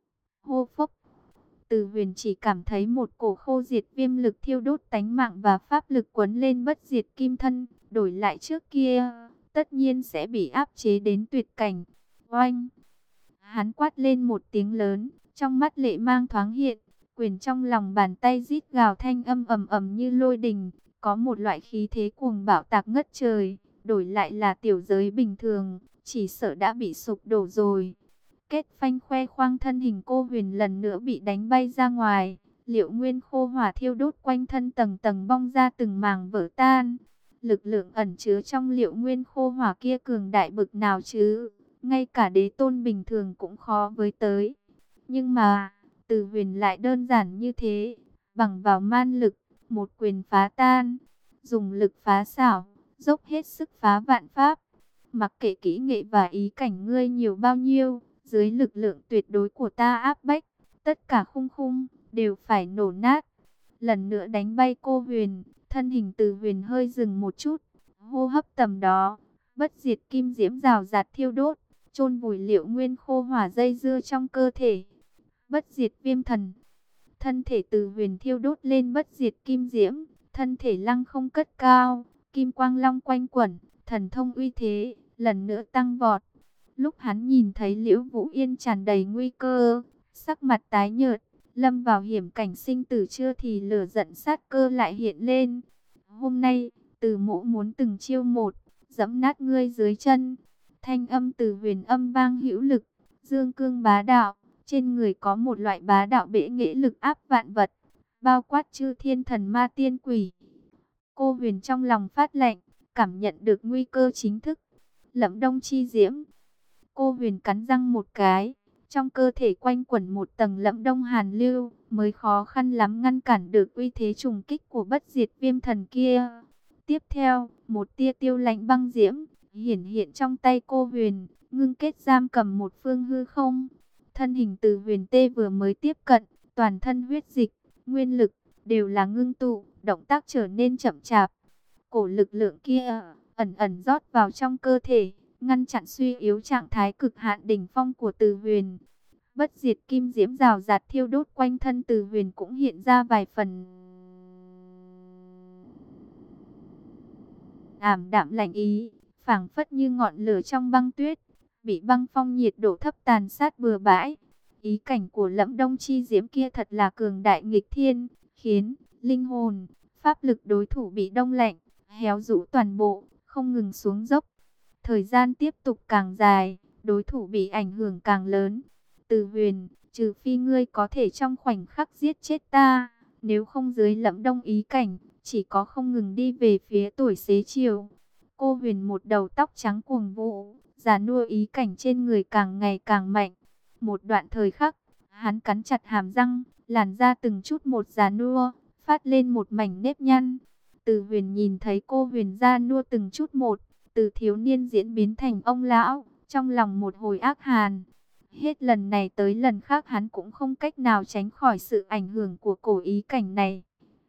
Hô phốc. Từ Huyền chỉ cảm thấy một cổ khô diệt viêm lực thiêu đốt tánh mạng và pháp lực quấn lên bất diệt kim thân, đổi lại trước kia, tất nhiên sẽ bị áp chế đến tuyệt cảnh. Oanh! Hắn quát lên một tiếng lớn, trong mắt lệ mang thoáng hiện, quyền trong lòng bàn tay rít gào thanh âm ầm ầm như lôi đình, có một loại khí thế cuồng bạo tạc ngất trời, đổi lại là tiểu giới bình thường, chỉ sợ đã bị sụp đổ rồi. Kết phanh khoe khoang thân hình cô Huyền lần nữa bị đánh bay ra ngoài, liệu nguyên khô hỏa thiêu đốt quanh thân tầng tầng bong ra từng màng vỡ tan. Lực lượng ẩn chứa trong liệu nguyên khô hỏa kia cường đại bực nào chứ, ngay cả đế tôn bình thường cũng khó với tới. Nhưng mà, Từ Huyền lại đơn giản như thế, bằng vào man lực, một quyền phá tan, dùng lực phá xảo, dốc hết sức phá vạn pháp. Mặc kệ kỹ nghệ và ý cảnh ngươi nhiều bao nhiêu, dưới lực lượng tuyệt đối của ta áp bách, tất cả khung khung đều phải nổ nát. Lần nữa đánh bay cô Huyền, thân hình Từ Huyền hơi dừng một chút, hô hấp tầm đó, bất diệt kim diễm rào rạt thiêu đốt, chôn vùi liệu nguyên khô hỏa dây dưa trong cơ thể. Bất diệt viêm thần, thân thể Từ Huyền thiêu đốt lên bất diệt kim diễm, thân thể lăng không cất cao, kim quang long quanh quẩn, thần thông uy thế lần nữa tăng vọt. Lúc hắn nhìn thấy Liễu Vũ Yên tràn đầy nguy cơ, sắc mặt tái nhợt, lâm vào hiểm cảnh sinh tử chưa thì lửa giận sát cơ lại hiện lên. Hôm nay, Từ Mỗ muốn từng chiêu một, giẫm nát ngươi dưới chân. Thanh âm Từ Huyền âm vang hữu lực, dương cương bá đạo, trên người có một loại bá đạo bệ nghệ lực áp vạn vật, bao quát chư thiên thần ma tiên quỷ. Cô Huyền trong lòng phát lạnh, cảm nhận được nguy cơ chính thức. Lẫm Đông chi diễm. Cô Huyền cắn răng một cái, trong cơ thể quanh quẩn một tầng lẫm đông hàn lưu, mới khó khăn lắm ngăn cản được uy thế trùng kích của bất diệt viêm thần kia. Tiếp theo, một tia tiêu lạnh băng diễm hiển hiện trong tay cô Huyền, ngưng kết giam cầm một phương hư không. Thân hình Từ Huyền tê vừa mới tiếp cận, toàn thân huyết dịch, nguyên lực đều là ngưng tụ, động tác trở nên chậm chạp. Cổ lực lượng kia ẩn ẩn rót vào trong cơ thể, ngăn chặn suy yếu trạng thái cực hạn đỉnh phong của Từ Huyền. Bất diệt kim diễm rào rạt thiêu đốt quanh thân Từ Huyền cũng hiện ra vài phần ảm đạm lạnh ý, phảng phất như ngọn lửa trong băng tuyết, bị băng phong nhiệt độ thấp tàn sát bừa bãi. Ý cảnh của Lẫm Đông chi diễm kia thật là cường đại nghịch thiên, khiến linh hồn, pháp lực đối thủ bị đông lạnh, héo rũ toàn bộ, không ngừng xuống dốc. Thời gian tiếp tục càng dài, đối thủ bị ảnh hưởng càng lớn. Từ Huyền, trừ phi ngươi có thể trong khoảnh khắc giết chết ta, nếu không dưới Lẫm Đông ý cảnh, chỉ có không ngừng đi về phía tuổi xế chiều. Cô Huyền một đầu tóc trắng cuồng vũ, già nua ý cảnh trên người càng ngày càng mạnh. Một đoạn thời khắc, hắn cắn chặt hàm răng, làn da từng chút một già nua, phát lên một mảnh nếp nhăn. Từ Huyền nhìn thấy cô Huyền da nua từng chút một, từ thiếu niên diễn biến thành ông lão, trong lòng một hồi ác hàn. Hết lần này tới lần khác hắn cũng không cách nào tránh khỏi sự ảnh hưởng của cổ ý cảnh này.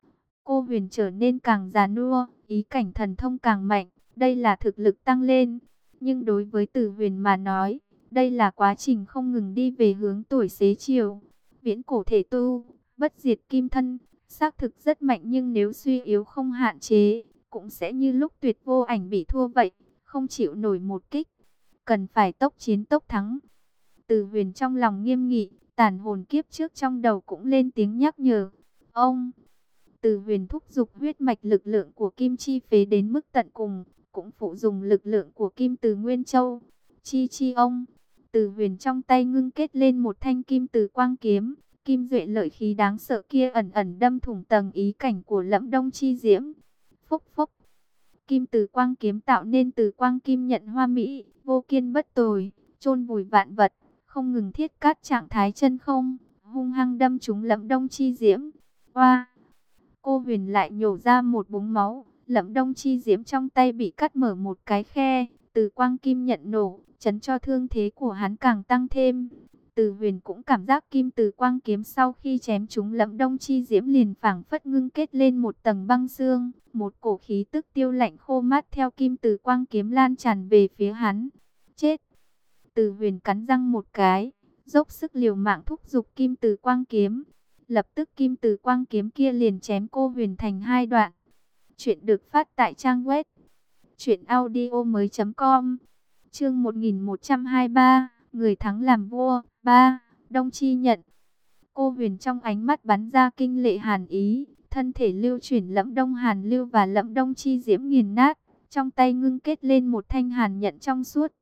Cô Huyền trở nên càng già nua, ý cảnh thần thông càng mạnh, đây là thực lực tăng lên. Nhưng đối với Từ Huyền mà nói, đây là quá trình không ngừng đi về hướng tuổi xế chiều. Viễn cổ thể tu, bất diệt kim thân, xác thực rất mạnh nhưng nếu suy yếu không hạn chế, cũng sẽ như lúc Tuyệt Vô Ảnh bị thua vậy, không chịu nổi một kích. Cần phải tốc chiến tốc thắng. Từ Huyền trong lòng nghiêm nghị, tàn hồn kiếp trước trong đầu cũng lên tiếng nhắc nhở. Ông, Từ Huyền thúc giục huyết mạch lực lượng của Kim Chi Phế đến mức tận cùng, cũng phụ dùng lực lượng của Kim Từ Nguyên Châu. Chi chi ông, Từ Huyền trong tay ngưng kết lên một thanh Kim Từ Quang Kiếm, kim duệ lợi khí đáng sợ kia ẩn ẩn đâm thủng tầng ý cảnh của Lẫm Đông Chi Diễm. Phốc phốc, Kim Từ Quang Kiếm tạo nên từ quang kim nhận hoa mỹ, vô kiên bất tồi, chôn vùi vạn vật, không ngừng thiết cát trạng thái chân không, hung hăng đâm trúng Lẫm Đông Chi Diễm. Oa! Cô Huyền lại nhổ ra một búng máu, Lẫm Đông Chi Diễm trong tay bị cắt mở một cái khe, từ quang kim nhận nổ, chấn cho thương thế của hắn càng tăng thêm. Từ Huyền cũng cảm giác Kim Từ Quang Kiếm sau khi chém trúng Lẫm Đông Chi Diễm liền phảng phất ngưng kết lên một tầng băng xương, một cổ khí tức tiêu lạnh khô mát theo Kim Từ Quang Kiếm lan tràn về phía hắn. Chết! Từ Huyền cắn răng một cái, dốc sức liều mạng thúc giục Kim Từ Quang Kiếm. Lập tức Kim Từ Quang Kiếm kia liền chém cô Huyền thành hai đoạn. Chuyện được phát tại trang web truyện audio mới chấm com. Chương một nghìn một trăm hai mươi ba, người thắng làm vua. Ba, Đông Chi nhận. Cô Huyền trong ánh mắt bắn ra kinh lệ hàn ý, thân thể lưu chuyển Lẫm Đông Hàn Lưu và Lẫm Đông Chi Diễm nghiền nát, trong tay ngưng kết lên một thanh hàn nhận trong suốt.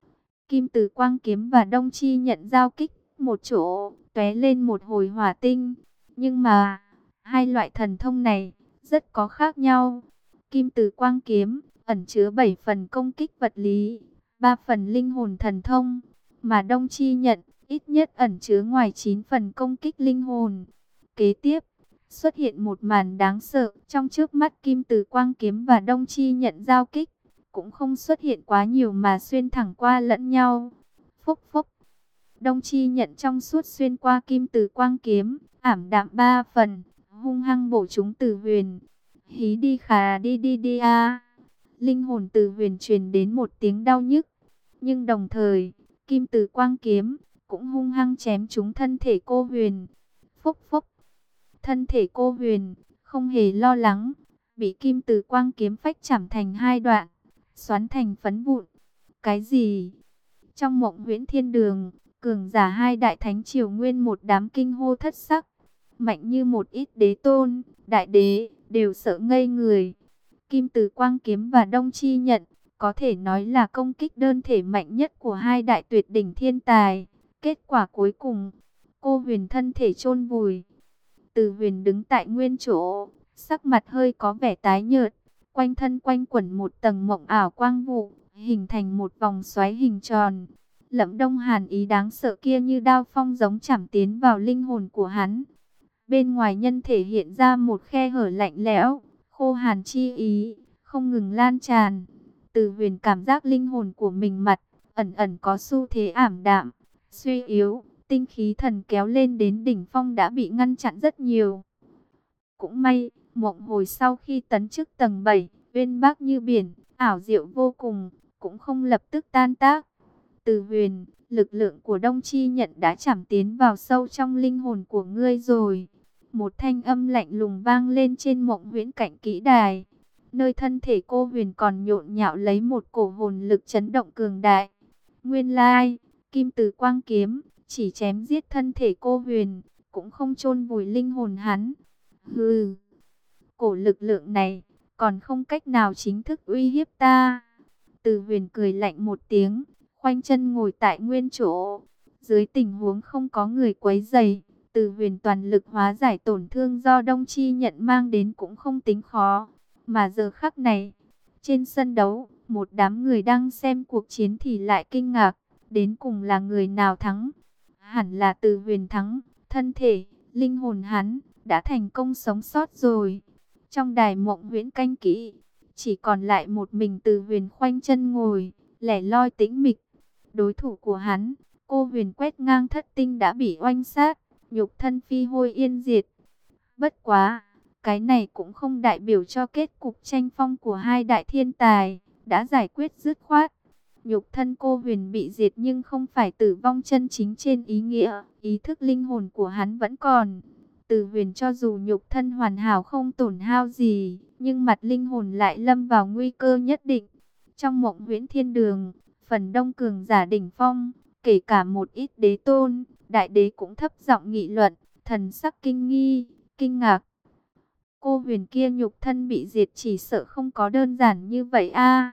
Kim Từ Quang Kiếm và Đông Chi nhận giao kích một chỗ, tóe lên một hồi hỏa tinh. Nhưng mà, hai loại thần thông này rất có khác nhau. Kim Từ Quang Kiếm ẩn chứa bảy phần công kích vật lý, ba phần linh hồn thần thông, mà Đông Chi nhận ít nhất ẩn chứa ngoài chín phần công kích linh hồn. Kế tiếp, xuất hiện một màn đáng sợ, trong trước mắt Kim Từ Quang Kiếm và Đông Chi nhận giao kích, cũng không xuất hiện quá nhiều mà xuyên thẳng qua lẫn nhau. Phốc phốc, Đông Chi nhận trong suốt xuyên qua Kim Từ Quang Kiếm, ảm đạm ba phần, hung hăng bổ trúng Từ Huyền. Hí đi khà đi đi đi a. Linh hồn Từ Huyền truyền đến một tiếng đau nhức, nhưng đồng thời, Kim Từ Quang Kiếm cũng hung hăng chém trúng thân thể cô Huyền. Phốc phốc, thân thể cô Huyền không hề lo lắng, bị Kim Từ Quang Kiếm phách chảm thành hai đoạn, xoắn thành phấn vụn. Cái gì? Trong mộng huyễn thiên đường, cường giả hai đại thánh triều nguyên một đám kinh hô thất sắc, mạnh như một ít đế tôn, đại đế đều sợ ngây người. Kim Từ Quang Kiếm và Đông Chi nhận có thể nói là công kích đơn thể mạnh nhất của hai đại tuyệt đỉnh thiên tài. Kết quả cuối cùng, cô Huyền thân thể chôn vùi. Từ Huyền đứng tại nguyên chỗ, sắc mặt hơi có vẻ tái nhợt, quanh thân quanh quẩn một tầng mộng ảo quang vụ, hình thành một vòng xoáy hình tròn. Lẫm Đông Hàn ý đáng sợ kia như đao phong giống chảm tiến vào linh hồn của hắn. Bên ngoài nhân thể hiện ra một khe hở lạnh lẽo, khô hàn chi ý, không ngừng lan tràn. Từ Huyền cảm giác linh hồn của mình mặt, ẩn ẩn có xu thế ảm đạm, suy yếu, tinh khí thần kéo lên đến đỉnh phong đã bị ngăn chặn rất nhiều. Cũng may, mộng hồi sau khi tấn chức tầng bảy, uyên bác như biển, ảo diệu vô cùng, cũng không lập tức tan tác. Từ Huyền, lực lượng của Đông Chi nhận đã chảm tiến vào sâu trong linh hồn của ngươi rồi. Một thanh âm lạnh lùng vang lên trên mộng huyễn cảnh kỹ đài, nơi thân thể cô Huyền còn nhộn nhạo lấy một cổ hồn lực chấn động cường đại. Nguyên lai, Kim Từ Quang Kiếm chỉ chém giết thân thể cô Huyền, cũng không chôn vùi linh hồn hắn. Hừ, cổ lực lượng này còn không cách nào chính thức uy hiếp ta. Từ Huyền cười lạnh một tiếng, khoanh chân ngồi tại nguyên chỗ. Dưới tình huống không có người quấy rầy, Từ Huyền toàn lực hóa giải tổn thương do Đông Chi nhận mang đến cũng không tính khó. Mà giờ khắc này, trên sân đấu, Một đám người đang xem cuộc chiến thì lại kinh ngạc, đến cùng là người nào thắng? Hẳn là Từ Huyền thắng, thân thể, linh hồn hắn đã thành công sống sót rồi. Trong đài Mộng Huyễn canh kỹ, chỉ còn lại một mình Từ Huyền khoanh chân ngồi, lẻ loi tĩnh mịch. Đối thủ của hắn, Cô Huyền quét ngang thất tinh đã bị oanh sát, nhục thân phi hôi yên diệt. Bất quá, cái này cũng không đại biểu cho kết cục tranh phong của hai đại thiên tài đã giải quyết dứt khoát. Nhục thân Cô Huyền bị diệt nhưng không phải tử vong chân chính trên ý nghĩa, ý thức linh hồn của hắn vẫn còn. Từ Huyền cho dù nhục thân hoàn hảo không tổn hao gì, nhưng mặt linh hồn lại lâm vào nguy cơ nhất định. Trong Mộng Huyễn Thiên Đường, phần đông cường giả đỉnh phong, kể cả một ít đế tôn, đại đế cũng thấp giọng nghị luận, thần sắc kinh nghi, kinh ngạc. Cô Huyền kia nhục thân bị diệt chỉ sợ không có đơn giản như vậy a.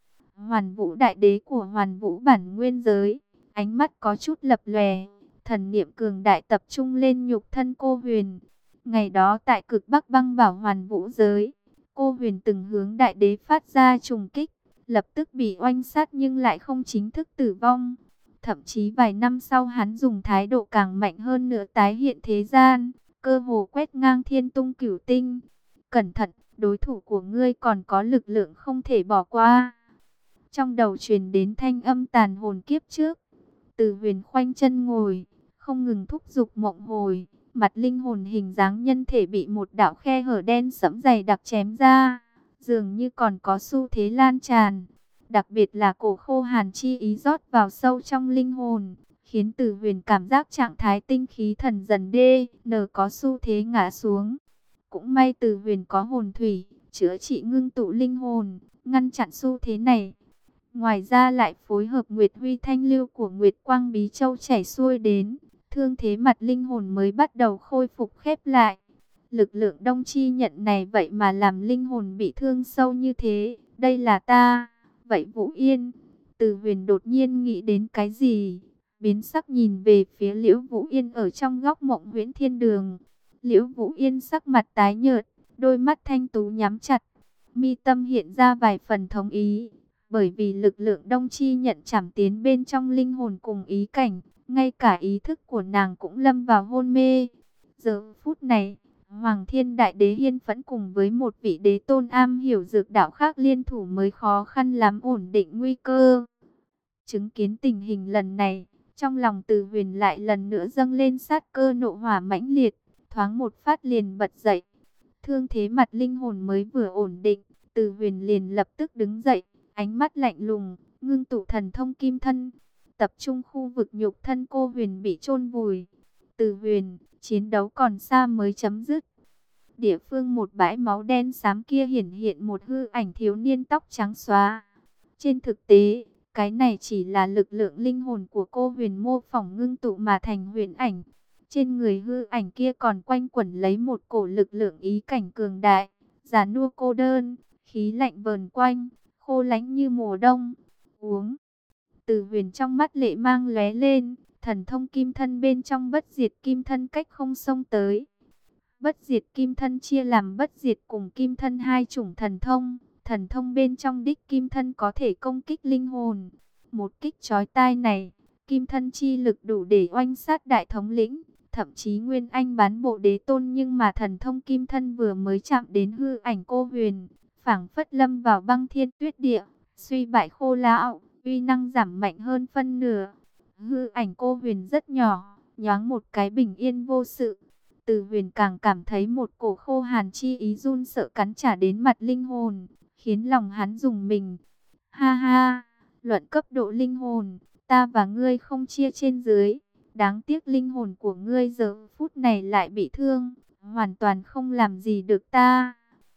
Hoàn Vũ đại đế của Hoàn Vũ bản nguyên giới, ánh mắt có chút lập lòe, thần niệm cường đại tập trung lên nhục thân Cô Huyền. Ngày đó tại Cực Bắc Băng Bảo Hoàn Vũ giới, Cô Huyền từng hướng đại đế phát ra trùng kích, lập tức bị oanh sát nhưng lại không chính thức tử vong. Thậm chí vài năm sau hắn dùng thái độ càng mạnh hơn nữa tái hiện thế gian, cơ hồ quét ngang thiên tung cửu tinh. Cẩn thận, đối thủ của ngươi còn có lực lượng không thể bỏ qua. Trong đầu truyền đến thanh âm tàn hồn kiếp trước. Từ Huyền khoanh chân ngồi, không ngừng thúc giục mộng hồi, mặt linh hồn hình dáng nhân thể bị một đạo khe hở đen sẫm dày đặc chém ra, dường như còn có xu thế lan tràn. Đặc biệt là cổ khô hàn chi ý rót vào sâu trong linh hồn, khiến Từ Huyền cảm giác trạng thái tinh khí thần dần đê, nở có xu thế ngã xuống. Cũng may Từ Huyền có hồn thủy, chữa trị ngưng tụ linh hồn, ngăn chặn xu thế này. Ngoài ra lại phối hợp Nguyệt Huy thanh lưu của Nguyệt Quang Bí Châu chảy xuôi đến, thương thế mặt linh hồn mới bắt đầu khôi phục khép lại. Lực lượng đông chi nhận này vậy mà làm linh hồn bị thương sâu như thế, đây là ta. Vậy Vũ Yên, Từ Huyền đột nhiên nghĩ đến cái gì, biến sắc nhìn về phía Liễu Vũ Yên ở trong góc Mộng Huyễn Thiên Đường. Liễu Vũ Yên sắc mặt tái nhợt, đôi mắt thanh tú nhắm chặt, mi tâm hiện ra vài phần thống ý. Bởi vì lực lượng đông chi nhận chảm tiến bên trong linh hồn cùng ý cảnh, ngay cả ý thức của nàng cũng lâm vào hôn mê. Giờ phút này, Hoàng Thiên Đại Đế Hiên Phẫn cùng với một vị đế tôn am hiểu dược đạo khác liên thủ mới khó khăn lắm ổn định nguy cơ. Chứng kiến tình hình lần này, trong lòng Từ Huyền lại lần nữa dâng lên sát cơ nộ hỏa mãnh liệt, thoáng một phát liền bật dậy. Thương thế mặt linh hồn mới vừa ổn định, Từ Huyền liền lập tức đứng dậy, ánh mắt lạnh lùng, ngưng tụ thần thông kim thân, tập trung khu vực nhục thân Cô Huyền bị chôn vùi. Từ Huyền, chiến đấu còn xa mới chấm dứt. Địa phương một bãi máu đen xám kia hiển hiện một hư ảnh thiếu niên tóc trắng xóa. Trên thực tế, cái này chỉ là lực lượng linh hồn của Cô Huyền mô phỏng ngưng tụ mà thành huyền ảnh. Trên người hư ảnh kia còn quanh quẩn lấy một cổ lực lượng ý cảnh cường đại, già nua cô đơn, khí lạnh vờn quanh, khô lánh như mùa đông. Uống. Từ Huyền trong mắt lệ mang lóe lên, thần thông kim thân bên trong bất diệt kim thân cách không xông tới. Bất diệt kim thân chia làm bất diệt cùng kim thân hai chủng thần thông. Thần thông bên trong đích kim thân có thể công kích linh hồn. Một kích chói tai này, kim thân chi lực đủ để oanh sát đại thống lĩnh, thậm chí nguyên anh bán bộ đế tôn, nhưng mà thần thông kim thân vừa mới chạm đến hư ảnh Cô Huyền, phảng phất lâm vào băng thiên tuyết địa, suy bại khô lão, uy năng giảm mạnh hơn phân nửa. Hư ảnh Cô Huyền rất nhỏ, nhoáng một cái bình yên vô sự. Từ Huyền càng cảm thấy một cổ khô hàn chi ý run sợ cắn trả đến mặt linh hồn, khiến lòng hắn rùng mình. Ha ha, luận cấp độ linh hồn, ta và ngươi không chia trên dưới. Đáng tiếc linh hồn của ngươi giờ phút này lại bị thương, hoàn toàn không làm gì được ta.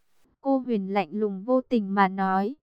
Cô Huyền lạnh lùng vô tình mà nói.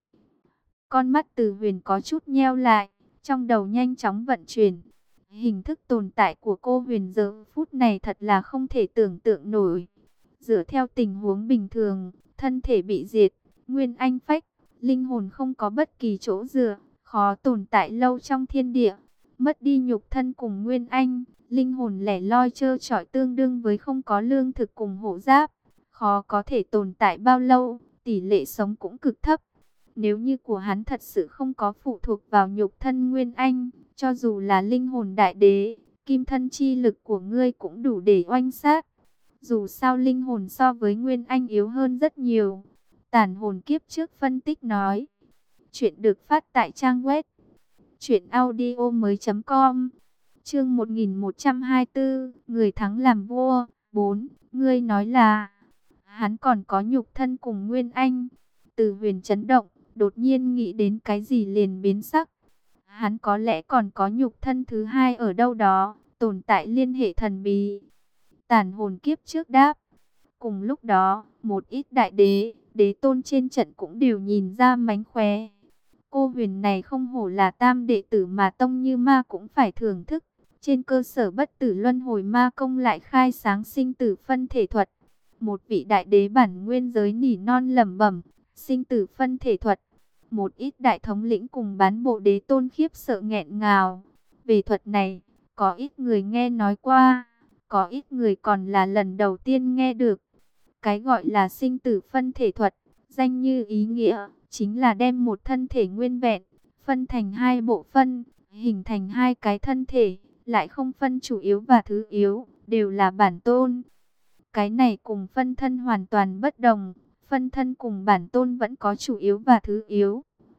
Con mắt Từ Huyền có chút nheo lại, trong đầu nhanh chóng vận chuyển. Hình thức tồn tại của Cô Huyền giờ phút này thật là không thể tưởng tượng nổi. Dựa theo tình huống bình thường, thân thể bị diệt, nguyên anh phách, linh hồn không có bất kỳ chỗ dựa, khó tồn tại lâu trong thiên địa. Mất đi nhục thân cùng nguyên anh, linh hồn lẻ loi trơ trọi tương đương với không có lương thực cùng hộ giáp, khó có thể tồn tại bao lâu, tỷ lệ sống cũng cực thấp. Nếu như của hắn thật sự không có phụ thuộc vào nhục thân Nguyên Anh, cho dù là linh hồn đại đế, kim thân chi lực của ngươi cũng đủ để oanh sát. Dù sao linh hồn so với Nguyên Anh yếu hơn rất nhiều. Tản hồn kiếp trước phân tích nói. Chuyện được phát tại trang web truyện audio mới chấm com. Chương một nghìn một trăm hai mươi tư, người thắng làm vua. bốn. Ngươi nói là hắn còn có nhục thân cùng Nguyên Anh. Từ Huyền chấn động, đột nhiên nghĩ đến cái gì liền biến sắc. Hắn có lẽ còn có nhục thân thứ hai ở đâu đó, tồn tại liên hệ thần bí. Tản hồn kiếp trước đáp. Cùng lúc đó, một ít đại đế, đế tôn trên trận cũng đều nhìn ra mánh khóe. Cô Huyền này không hổ là tam đệ tử mà Tông Như Ma cũng phải thưởng thức. Trên cơ sở bất tử luân hồi ma công lại khai sáng sinh tử phân thể thuật. Một vị đại đế bản nguyên giới nỉ non lẩm bẩm, sinh tử phân thể thuật. Một ít đại thống lĩnh cùng bán bộ đế tôn khiếp sợ nghẹn ngào. Về thuật này, có ít người nghe nói qua, có ít người còn là lần đầu tiên nghe được. Cái gọi là sinh tử phân thể thuật, danh như ý nghĩa, chính là đem một thân thể nguyên vẹn, phân thành hai bộ phân, hình thành hai cái thân thể, lại không phân chủ yếu và thứ yếu, đều là bản tôn. Cái này cùng phân thân hoàn toàn bất đồng, phân thân cùng bản tôn vẫn có chủ yếu và thứ yếu.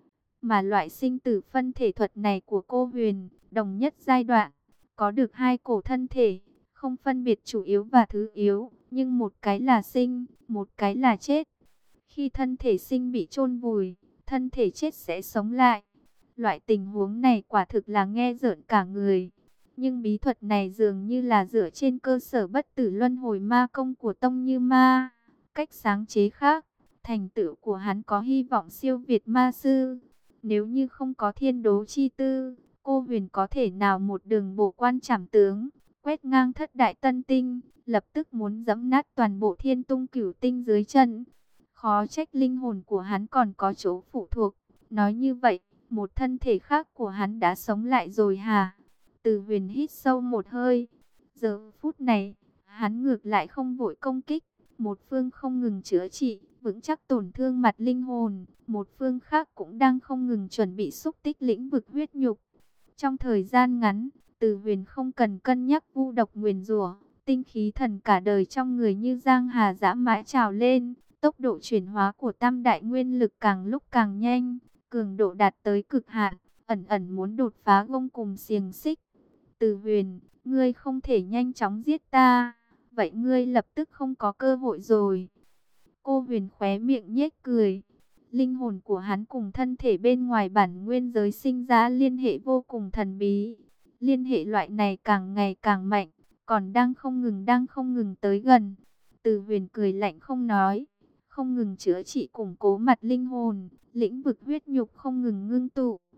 Mà loại sinh tử phân thể thuật này của cô Huyền, đồng nhất giai đoạn, có được hai cổ thân thể, không phân biệt chủ yếu và thứ yếu, nhưng một cái là sinh, một cái là chết. Khi thân thể sinh bị chôn vùi, thân thể chết sẽ sống lại. Loại tình huống này quả thực là nghe rợn cả người. Nhưng bí thuật này dường như là dựa trên cơ sở bất tử luân hồi ma công của Tông Như Ma. Cách sáng chế khác, thành tựu của hắn có hy vọng siêu việt ma sư. Nếu như không có thiên đố chi tư, cô Huyền có thể nào một đường bổ quan trảm tướng, quét ngang thất đại tân tinh, lập tức muốn giẫm nát toàn bộ thiên tung cửu tinh dưới chân. Khó trách linh hồn của hắn còn có chỗ phụ thuộc. Nói như vậy, một thân thể khác của hắn đã sống lại rồi hả? Từ Huyền hít sâu một hơi. Giờ phút này, hắn ngược lại không vội công kích. Một phương không ngừng chữa trị, vững chắc tổn thương mặt linh hồn. Một phương khác cũng đang không ngừng chuẩn bị xúc tích lĩnh vực huyết nhục. Trong thời gian ngắn, Từ Huyền không cần cân nhắc vu độc nguyền rủa, tinh khí thần cả đời trong người như giang hà dã mãi trào lên. Tốc độ chuyển hóa của tam đại nguyên lực càng lúc càng nhanh, cường độ đạt tới cực hạn, ẩn ẩn muốn đột phá gông cùng xiềng xích. Từ Huyền, ngươi không thể nhanh chóng giết ta, vậy ngươi lập tức không có cơ hội rồi. Cô Huyền khóe miệng nhếch cười. Linh hồn của hắn cùng thân thể bên ngoài bản nguyên giới sinh ra liên hệ vô cùng thần bí. Liên hệ loại này càng ngày càng mạnh, còn đang không ngừng đang không ngừng tới gần. Từ Huyền cười lạnh không nói, không ngừng chữa trị củng cố mặt linh hồn, lĩnh vực huyết nhục không ngừng ngưng tụ.